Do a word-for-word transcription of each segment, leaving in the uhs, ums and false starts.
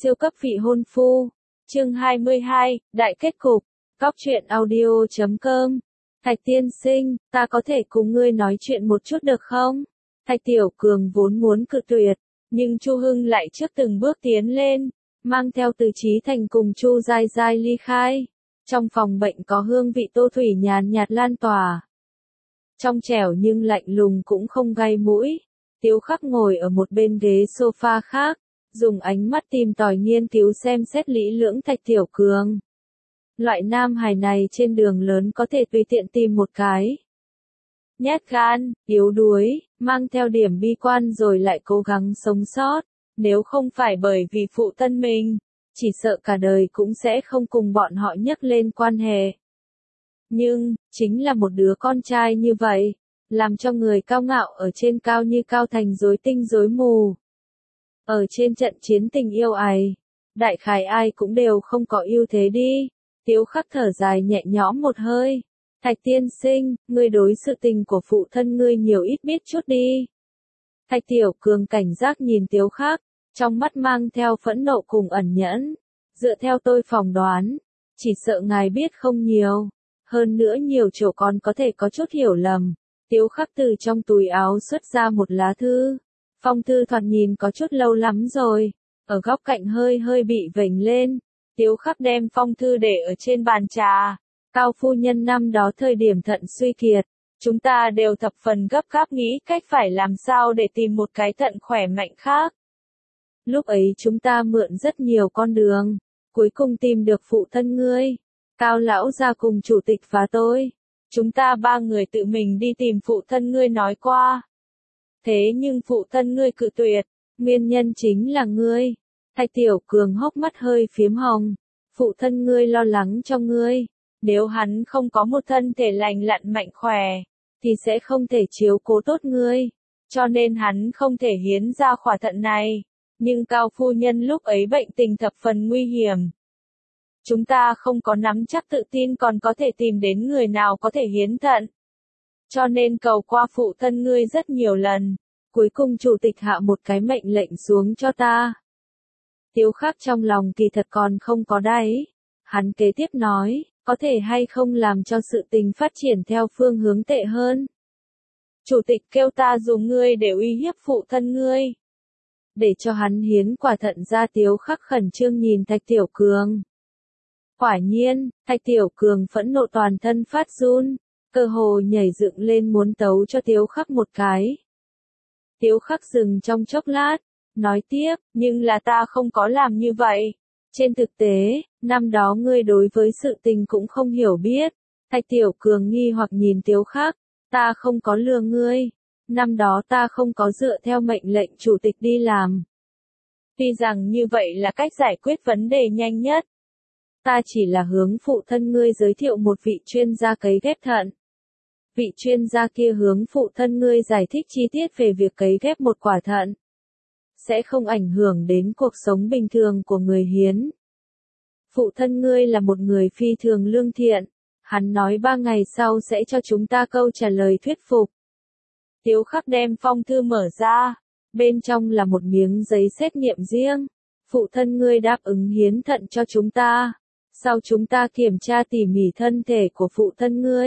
Siêu cấp vị hôn phu. Chương hai mươi hai, Đại kết cục. Cóc truyện audio chấm com. Thạch tiên sinh, ta có thể cùng ngươi nói chuyện một chút được không? Thạch Tiểu Cường vốn muốn cự tuyệt, nhưng Chu Hưng lại trước từng bước tiến lên, mang theo Từ Chí Thành cùng Chu Giai Giai ly khai. Trong phòng bệnh có hương vị tô thủy nhàn nhạt lan tỏa. Trong trẻo nhưng lạnh lùng cũng không gai mũi. Tiếu Khắc ngồi ở một bên ghế sofa khác, dùng ánh mắt tìm tòi nghiên cứu xem xét lý lưỡng Thạch Tiểu Cường. Loại nam hài này trên đường lớn có thể tùy tiện tìm một cái. Nhát gan, yếu đuối, mang theo điểm bi quan rồi lại cố gắng sống sót. Nếu không phải bởi vì phụ thân mình, chỉ sợ cả đời cũng sẽ không cùng bọn họ nhắc lên quan hệ. Nhưng, chính là một đứa con trai như vậy, làm cho người cao ngạo ở trên cao như cao thành rối tinh rối mù. Ở trên trận chiến tình yêu ấy, đại khái ai cũng đều không có ưu thế đi. Tiếu Khắc thở dài nhẹ nhõm một hơi. Thạch tiên sinh, ngươi đối sự tình của phụ thân ngươi nhiều ít biết chút đi. Thạch Tiểu Cường cảnh giác nhìn Tiếu Khắc, trong mắt mang theo phẫn nộ cùng ẩn nhẫn. Dựa theo tôi phỏng đoán, chỉ sợ ngài biết không nhiều. Hơn nữa nhiều chỗ còn có thể có chút hiểu lầm. Tiếu Khắc từ trong túi áo xuất ra một lá thư. Phong thư thoạt nhìn có chút lâu lắm rồi. Ở góc cạnh hơi hơi bị vểnh lên. Tiếu Khắc đem phong thư để ở trên bàn trà. Cao phu nhân năm đó thời điểm thận suy kiệt. Chúng ta đều thập phần gấp gáp nghĩ cách phải làm sao để tìm một cái thận khỏe mạnh khác. Lúc ấy chúng ta mượn rất nhiều con đường. Cuối cùng tìm được phụ thân ngươi. Cao lão gia cùng chủ tịch và tôi. Chúng ta ba người tự mình đi tìm phụ thân ngươi nói qua. Thế nhưng phụ thân ngươi cự tuyệt. Nguyên nhân chính là ngươi. Thạch Tiểu Cường hốc mắt hơi phiếm hồng. Phụ thân ngươi lo lắng cho ngươi. Nếu hắn không có một thân thể lành lặn mạnh khỏe, thì sẽ không thể chiếu cố tốt ngươi. Cho nên hắn không thể hiến ra khỏa thận này. Nhưng Cao phu nhân lúc ấy bệnh tình thập phần nguy hiểm. Chúng ta không có nắm chắc tự tin còn có thể tìm đến người nào có thể hiến thận. Cho nên cầu qua phụ thân ngươi rất nhiều lần. Cuối cùng chủ tịch hạ một cái mệnh lệnh xuống cho ta. Tiếu Khắc trong lòng kỳ thật còn không có đáy. Hắn kế tiếp nói, có thể hay không làm cho sự tình phát triển theo phương hướng tệ hơn. Chủ tịch kêu ta dùng ngươi để uy hiếp phụ thân ngươi. Để cho hắn hiến quả thận ra. Tiếu Khắc khẩn trương nhìn Thạch Tiểu Cường. Quả nhiên, Thạch Tiểu Cường phẫn nộ toàn thân phát run, cơ hồ nhảy dựng lên muốn tấu cho Tiếu Khắc một cái. Tiếu Khắc dừng trong chốc lát, nói tiếp, nhưng là ta không có làm như vậy. Trên thực tế, năm đó ngươi đối với sự tình cũng không hiểu biết. Thạch Tiểu Cường nghi hoặc nhìn Tiếu Khắc, ta không có lừa ngươi. Năm đó ta không có dựa theo mệnh lệnh chủ tịch đi làm. Tuy rằng như vậy là cách giải quyết vấn đề nhanh nhất. Ta chỉ là hướng phụ thân ngươi giới thiệu một vị chuyên gia cấy ghép thận. Vị chuyên gia kia hướng phụ thân ngươi giải thích chi tiết về việc cấy ghép một quả thận. Sẽ không ảnh hưởng đến cuộc sống bình thường của người hiến. Phụ thân ngươi là một người phi thường lương thiện. Hắn nói ba ngày sau sẽ cho chúng ta câu trả lời thuyết phục. Tiếu Khắc đem phong thư mở ra. Bên trong là một miếng giấy xét nghiệm riêng. Phụ thân ngươi đáp ứng hiến thận cho chúng ta. Sau chúng ta kiểm tra tỉ mỉ thân thể của phụ thân ngươi.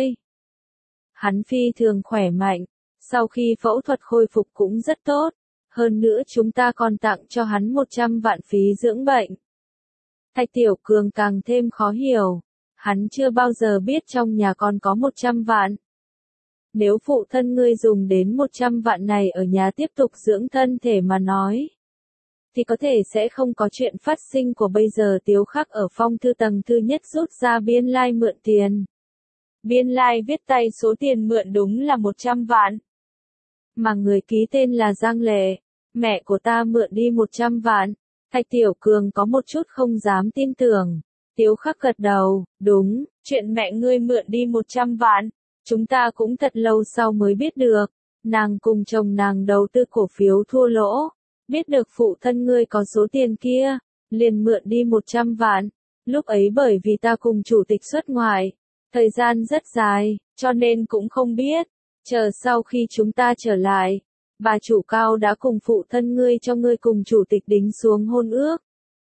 Hắn phi thường khỏe mạnh. Sau khi phẫu thuật khôi phục cũng rất tốt. Hơn nữa chúng ta còn tặng cho hắn một trăm vạn phí dưỡng bệnh. Thạch Tiểu Cường càng thêm khó hiểu. Hắn chưa bao giờ biết trong nhà còn có một trăm vạn. Nếu phụ thân ngươi dùng đến một trăm vạn này ở nhà tiếp tục dưỡng thân thể mà nói, thì có thể sẽ không có chuyện phát sinh của bây giờ. Tiếu Khắc ở phong thư tầng thứ nhất rút ra biên lai like mượn tiền. Biên lai like viết tay số tiền mượn đúng là một trăm vạn. Mà người ký tên là Giang Lệ. Mẹ của ta mượn đi một trăm vạn. Thạch Tiểu Cường có một chút không dám tin tưởng. Tiếu Khắc gật đầu, đúng, chuyện mẹ ngươi mượn đi một trăm vạn. Chúng ta cũng thật lâu sau mới biết được. Nàng cùng chồng nàng đầu tư cổ phiếu thua lỗ. Biết được phụ thân ngươi có số tiền kia, liền mượn đi một trăm vạn. Lúc ấy bởi vì ta cùng chủ tịch xuất ngoại, thời gian rất dài, cho nên cũng không biết. Chờ sau khi chúng ta trở lại, bà chủ Cao đã cùng phụ thân ngươi cho ngươi cùng chủ tịch đính xuống hôn ước.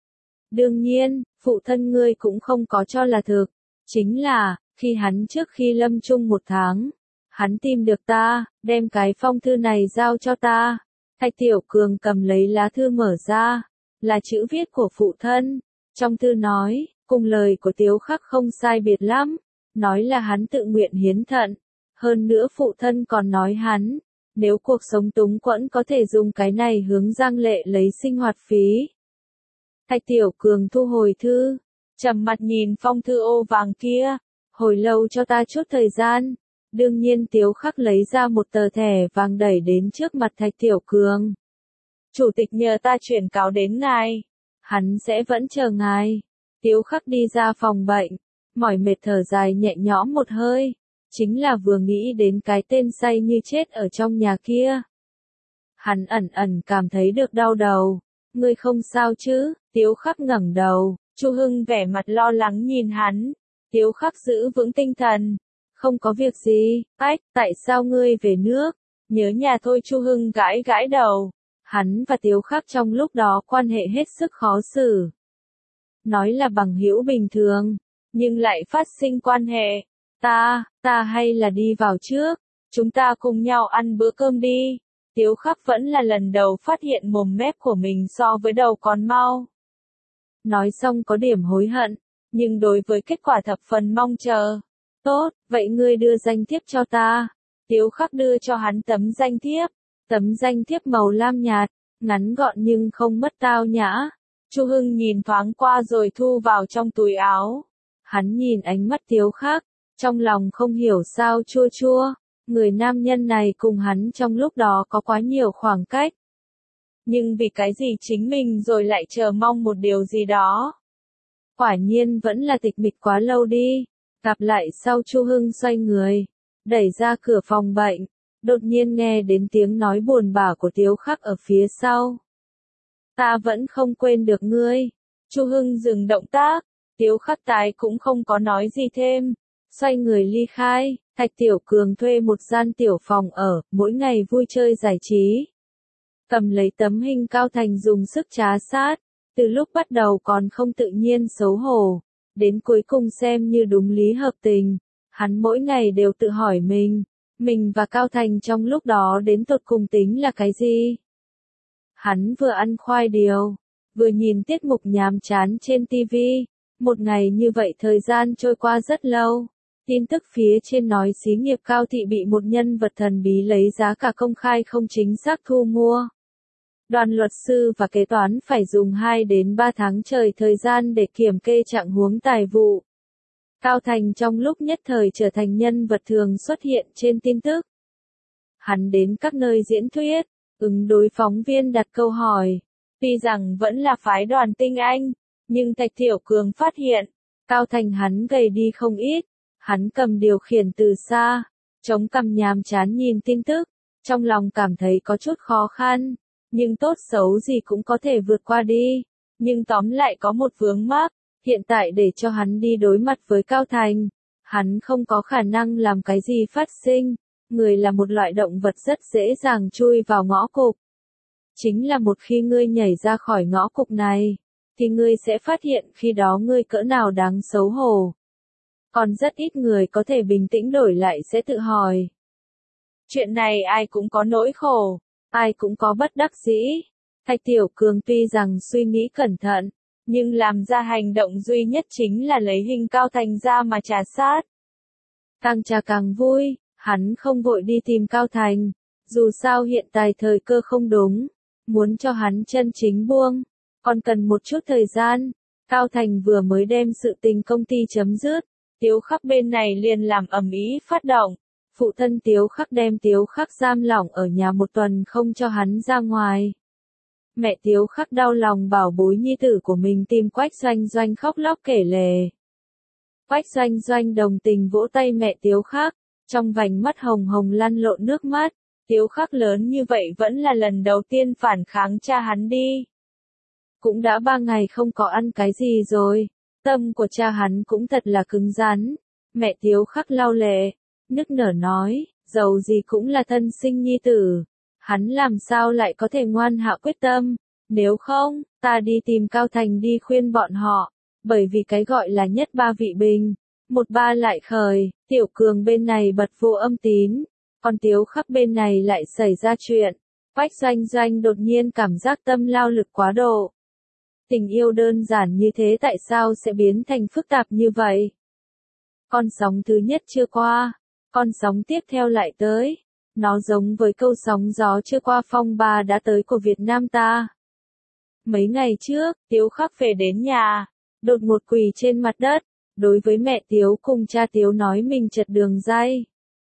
Đương nhiên, phụ thân ngươi cũng không có cho là thực. Chính là, khi hắn trước khi lâm chung một tháng, hắn tìm được ta, đem cái phong thư này giao cho ta. Thạch Tiểu Cường cầm lấy lá thư mở ra, là chữ viết của phụ thân. Trong thư nói, cùng lời của Tiếu Khắc không sai biệt lắm, nói là hắn tự nguyện hiến thận. Hơn nữa phụ thân còn nói hắn, nếu cuộc sống túng quẫn có thể dùng cái này hướng Giang Lệ lấy sinh hoạt phí. Thạch Tiểu Cường thu hồi thư, trầm mặt nhìn phong thư ô vàng kia, hồi lâu cho ta chút thời gian. Đương nhiên Tiếu Khắc lấy ra một tờ thẻ vàng đẩy đến trước mặt Thạch Tiểu Cường. Chủ tịch nhờ ta chuyển cáo đến ngài. Hắn sẽ vẫn chờ ngài. Tiếu Khắc đi ra phòng bệnh, mỏi mệt thở dài nhẹ nhõm một hơi. Chính là vừa nghĩ đến cái tên say như chết ở trong nhà kia. Hắn ẩn ẩn cảm thấy được đau đầu. Ngươi không sao chứ? Tiếu Khắc ngẩng đầu, Chu Hưng vẻ mặt lo lắng nhìn hắn. Tiếu Khắc giữ vững tinh thần. Không có việc gì, ách, tại sao ngươi về nước? Nhớ nhà thôi. Chu Hưng gãi gãi đầu. Hắn và Tiếu Khắc trong lúc đó quan hệ hết sức khó xử. Nói là bằng hữu bình thường, nhưng lại phát sinh quan hệ. Ta, ta hay là đi vào trước, chúng ta cùng nhau ăn bữa cơm đi. Tiếu Khắc vẫn là lần đầu phát hiện mồm mép của mình so với đầu còn mau. Nói xong có điểm hối hận, nhưng đối với kết quả thập phần mong chờ. Tốt, vậy ngươi đưa danh thiếp cho ta. Tiếu Khắc đưa cho hắn tấm danh thiếp. Tấm danh thiếp màu lam nhạt, ngắn gọn nhưng không mất tao nhã. Chu Hưng nhìn thoáng qua rồi thu vào trong túi áo. Hắn nhìn ánh mắt Tiếu Khắc, trong lòng không hiểu sao chua chua. Người nam nhân này cùng hắn trong lúc đó có quá nhiều khoảng cách. Nhưng vì cái gì chính mình rồi lại chờ mong một điều gì đó. Quả nhiên vẫn là tịch mịch quá lâu đi. Gặp lại sau. Chu Hưng xoay người, đẩy ra cửa phòng bệnh. Đột nhiên nghe đến tiếng nói buồn bã của Tiếu Khắc ở phía sau. Ta vẫn không quên được ngươi. Chu Hưng dừng động tác. Tiếu Khắc tái cũng không có nói gì thêm. Xoay người ly khai. Thạch Tiểu Cường thuê một gian tiểu phòng ở, mỗi ngày vui chơi giải trí. Cầm lấy tấm hình Cao Thành dùng sức trá sát. Từ lúc bắt đầu còn không tự nhiên xấu hổ. Đến cuối cùng xem như đúng lý hợp tình. Hắn mỗi ngày đều tự hỏi mình. Mình và Cao Thành trong lúc đó đến tột cùng tính là cái gì? Hắn vừa ăn khoai điều, vừa nhìn tiết mục nhàm chán trên ti vi. Một ngày như vậy thời gian trôi qua rất lâu. Tin tức phía trên nói xí nghiệp Cao Thị bị một nhân vật thần bí lấy giá cả công khai không chính xác thu mua. Đoàn luật sư và kế toán phải dùng hai đến ba tháng trời thời gian để kiểm kê trạng huống tài vụ. Cao Thành trong lúc nhất thời trở thành nhân vật thường xuất hiện trên tin tức. Hắn đến các nơi diễn thuyết, ứng đối phóng viên đặt câu hỏi. Tuy rằng vẫn là phái Đoàn Tinh Anh, nhưng Thạch Tiểu Cường phát hiện, Cao Thành hắn gầy đi không ít. Hắn cầm điều khiển từ xa, chống cằm nhàm chán nhìn tin tức, trong lòng cảm thấy có chút khó khăn, nhưng tốt xấu gì cũng có thể vượt qua đi. Nhưng tóm lại có một vướng mắc, hiện tại để cho hắn đi đối mặt với Cao Thành, hắn không có khả năng làm cái gì phát sinh. Người là một loại động vật rất dễ dàng chui vào ngõ cụt. Chính là một khi ngươi nhảy ra khỏi ngõ cụt này, thì ngươi sẽ phát hiện khi đó ngươi cỡ nào đáng xấu hổ. Còn rất ít người có thể bình tĩnh đổi lại sẽ tự hỏi. Chuyện này ai cũng có nỗi khổ, ai cũng có bất đắc dĩ. Thạch Tiểu Cường tuy rằng suy nghĩ cẩn thận, nhưng làm ra hành động duy nhất chính là lấy hình Cao Thành ra mà trà sát. Càng trà càng vui, hắn không vội đi tìm Cao Thành, dù sao hiện tại thời cơ không đúng, muốn cho hắn chân chính buông, còn cần một chút thời gian. Cao Thành vừa mới đem sự tình công ty chấm dứt, Tiếu Khắc bên này liền làm ầm ĩ phát động. Phụ thân Tiếu Khắc đem Tiếu Khắc giam lỏng ở nhà một tuần không cho hắn ra ngoài. Mẹ Tiếu Khắc đau lòng bảo bối nhi tử của mình tìm Quách Doanh Doanh khóc lóc kể lể. Quách Doanh Doanh đồng tình vỗ tay mẹ Tiếu Khắc, trong vành mắt hồng hồng lăn lộn nước mắt. Tiếu Khắc lớn như vậy vẫn là lần đầu tiên phản kháng cha hắn đi. Cũng đã ba ngày không có ăn cái gì rồi, tâm của cha hắn cũng thật là cứng rắn. Mẹ Tiếu Khắc lau lệ, nức nở nói, dầu gì cũng là thân sinh nhi tử, hắn làm sao lại có thể ngoan hạ quyết tâm, Nếu không, ta đi tìm Cao Thành đi khuyên bọn họ, bởi vì cái gọi là nhất ba vị bình, một ba lại khởi, Tiểu Cường bên này bật vô âm tín, còn Tiếu Khắc bên này lại xảy ra chuyện. Quách Doanh Doanh đột nhiên cảm giác tâm lao lực quá độ. Tình yêu đơn giản như thế tại sao sẽ biến thành phức tạp như vậy? Con sóng thứ nhất chưa qua, con sóng tiếp theo lại tới. Nó giống với câu sóng gió chưa qua phong ba đã tới của Việt Nam ta. Mấy ngày trước, Tiếu Khắc về đến nhà, đột ngột quỳ trên mặt đất, đối với mẹ Tiếu cùng cha Tiếu nói mình trật đường ray.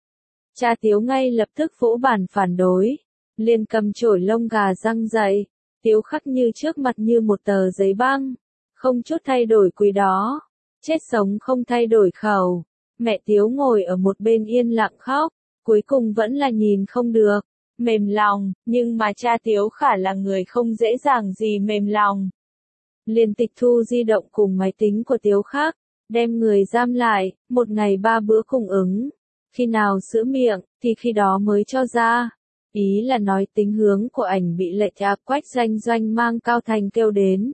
Cha Tiếu ngay lập tức vỗ bàn phản đối, liền cầm chổi lông gà răng dậy, Tiếu Khắc như trước mặt như một tờ giấy băng, không chút thay đổi quỳ đó, chết sống không thay đổi khẩu. Mẹ Tiếu ngồi ở một bên yên lặng khóc, cuối cùng vẫn là nhìn không được, mềm lòng, nhưng mà cha Tiếu Khả là người không dễ dàng gì mềm lòng. Liền tịch thu di động cùng máy tính của Tiếu Khắc, đem người giam lại, một ngày ba bữa cung ứng. Khi nào sữa miệng, thì khi đó mới cho ra. Ý là nói tính hướng của ảnh bị lệch áp. Quách Doanh Doanh mang Cao Thành kêu đến.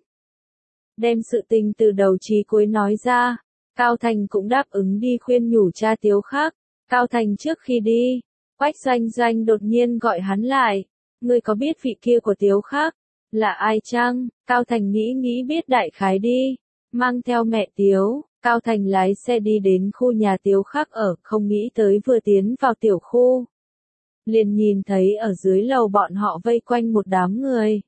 Đem sự tình từ đầu chí cuối nói ra, Cao Thành cũng đáp ứng đi khuyên nhủ cha Tiếu Khắc. Cao Thành trước khi đi, Quách Doanh Doanh đột nhiên gọi hắn lại. Ngươi có biết vị kia của Tiếu Khắc là ai chăng? Cao Thành nghĩ nghĩ biết đại khái đi, mang theo mẹ Tiếu. Cao Thành lái xe đi đến khu nhà Tiếu Khắc ở, không nghĩ tới vừa tiến vào tiểu khu. Liền nhìn thấy ở dưới lầu bọn họ vây quanh một đám người.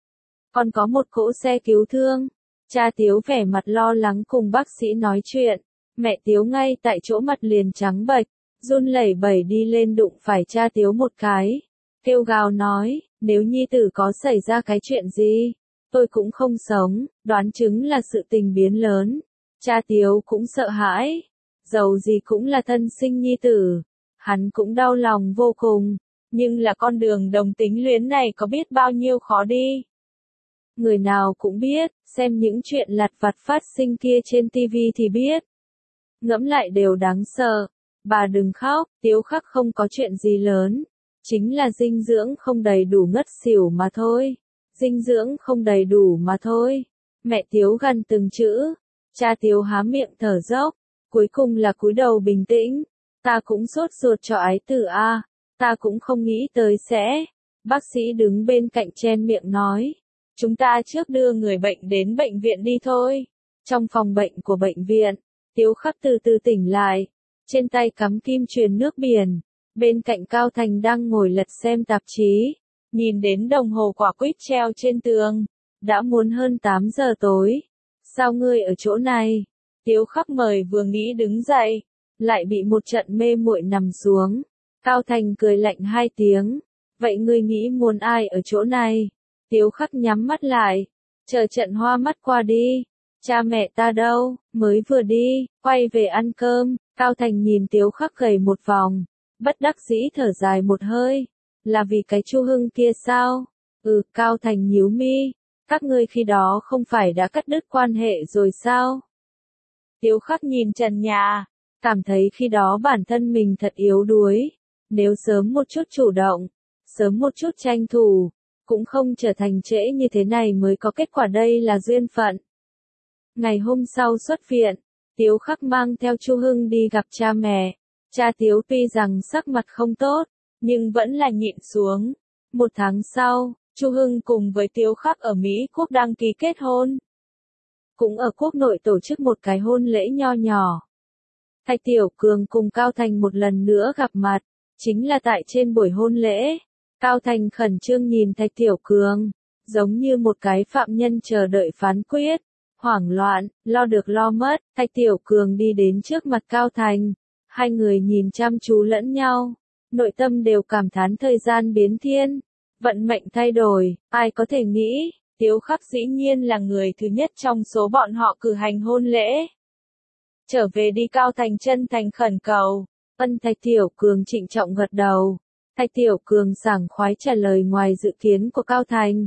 Còn có một cỗ xe cứu thương. Cha Tiếu vẻ mặt lo lắng cùng bác sĩ nói chuyện. Mẹ Tiếu ngay tại chỗ mặt liền trắng bệch, run lẩy bẩy đi lên đụng phải cha Tiếu một cái. Kêu gào nói, nếu nhi tử có xảy ra cái chuyện gì, tôi cũng không sống, đoán chứng là sự tình biến lớn. Cha Tiếu cũng sợ hãi, dầu gì cũng là thân sinh nhi tử, hắn cũng đau lòng vô cùng, nhưng là con đường đồng tính luyến này có biết bao nhiêu khó đi. Người nào cũng biết, xem những chuyện lặt vặt phát sinh kia trên tivi thì biết. Ngẫm lại đều đáng sợ, bà đừng khóc, Tiếu Khắc không có chuyện gì lớn, chính là dinh dưỡng không đầy đủ ngất xỉu mà thôi, dinh dưỡng không đầy đủ mà thôi. Mẹ Tiếu gằn từng chữ. Cha Tiếu há miệng thở dốc, cuối cùng là cúi đầu bình tĩnh. Ta cũng sốt ruột cho ái tử a, ta cũng không nghĩ tới sẽ. Bác sĩ đứng bên cạnh chen miệng nói, chúng ta trước đưa người bệnh đến bệnh viện đi thôi. Trong phòng bệnh của bệnh viện, Tiếu Khắc từ từ tỉnh lại, trên tay cắm kim truyền nước biển, bên cạnh Cao Thành đang ngồi lật xem tạp chí, nhìn đến đồng hồ quả quýt treo trên tường, đã muốn hơn tám giờ tối. Sao ngươi ở chỗ này? Tiếu Khắc mời vừa nghĩ đứng dậy, lại bị một trận mê muội nằm xuống. Cao Thành cười lạnh hai tiếng. Vậy ngươi nghĩ muốn ai ở chỗ này? Tiếu Khắc nhắm mắt lại, chờ trận hoa mắt qua đi. Cha mẹ ta đâu? Mới vừa đi, quay về ăn cơm. Cao Thành nhìn Tiếu Khắc gầy một vòng, bất đắc dĩ thở dài một hơi. Là vì cái Chu Hưng kia sao? Ừ, Cao Thành nhíu mi. Các ngươi khi đó không phải đã cắt đứt quan hệ rồi sao? Tiếu Khắc nhìn trần nhà, cảm thấy khi đó bản thân mình thật yếu đuối. Nếu sớm một chút chủ động, sớm một chút tranh thủ, cũng không trở thành trễ như thế này mới có kết quả, đây là duyên phận. Ngày hôm sau xuất viện, Tiếu Khắc mang theo Chu Hưng đi gặp cha mẹ. Cha Tiếu tuy rằng sắc mặt không tốt, nhưng vẫn là nhịn xuống. Một tháng sau, Chu Hưng cùng với Tiếu Khắc ở Mỹ Quốc đăng ký kết hôn. Cũng ở quốc nội tổ chức một cái hôn lễ nho nhỏ. Thạch Tiểu Cường cùng Cao Thành một lần nữa gặp mặt, chính là tại trên buổi hôn lễ. Cao Thành khẩn trương nhìn Thạch Tiểu Cường, giống như một cái phạm nhân chờ đợi phán quyết, hoảng loạn, lo được lo mất. Thạch Tiểu Cường đi đến trước mặt Cao Thành, hai người nhìn chăm chú lẫn nhau, nội tâm đều cảm thán thời gian biến thiên. Vận mệnh thay đổi, ai có thể nghĩ, Tiếu Khắc dĩ nhiên là người thứ nhất trong số bọn họ cử hành hôn lễ. Trở về đi, Cao Thành chân thành khẩn cầu. Ân. Thạch Tiểu Cường trịnh trọng gật đầu. Thạch Tiểu Cường sảng khoái trả lời ngoài dự kiến của Cao Thành.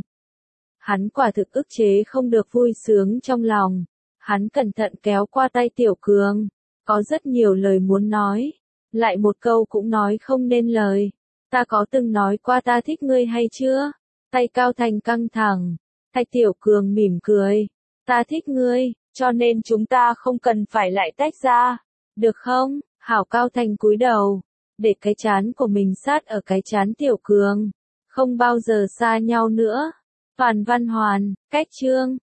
Hắn quả thực ức chế không được vui sướng trong lòng. Hắn cẩn thận kéo qua tay Tiểu Cường, có rất nhiều lời muốn nói, lại một câu cũng nói không nên lời. Ta có từng nói qua ta thích ngươi hay chưa? Tay Cao Thành căng thẳng, Thạch Tiểu Cường mỉm cười. Ta thích ngươi, cho nên chúng ta không cần phải lại tách ra. Được không? Hảo Cao Thành cúi đầu, để cái trán của mình sát ở cái trán Tiểu Cường. Không bao giờ xa nhau nữa. Phàn Văn Hoàn, cách chương.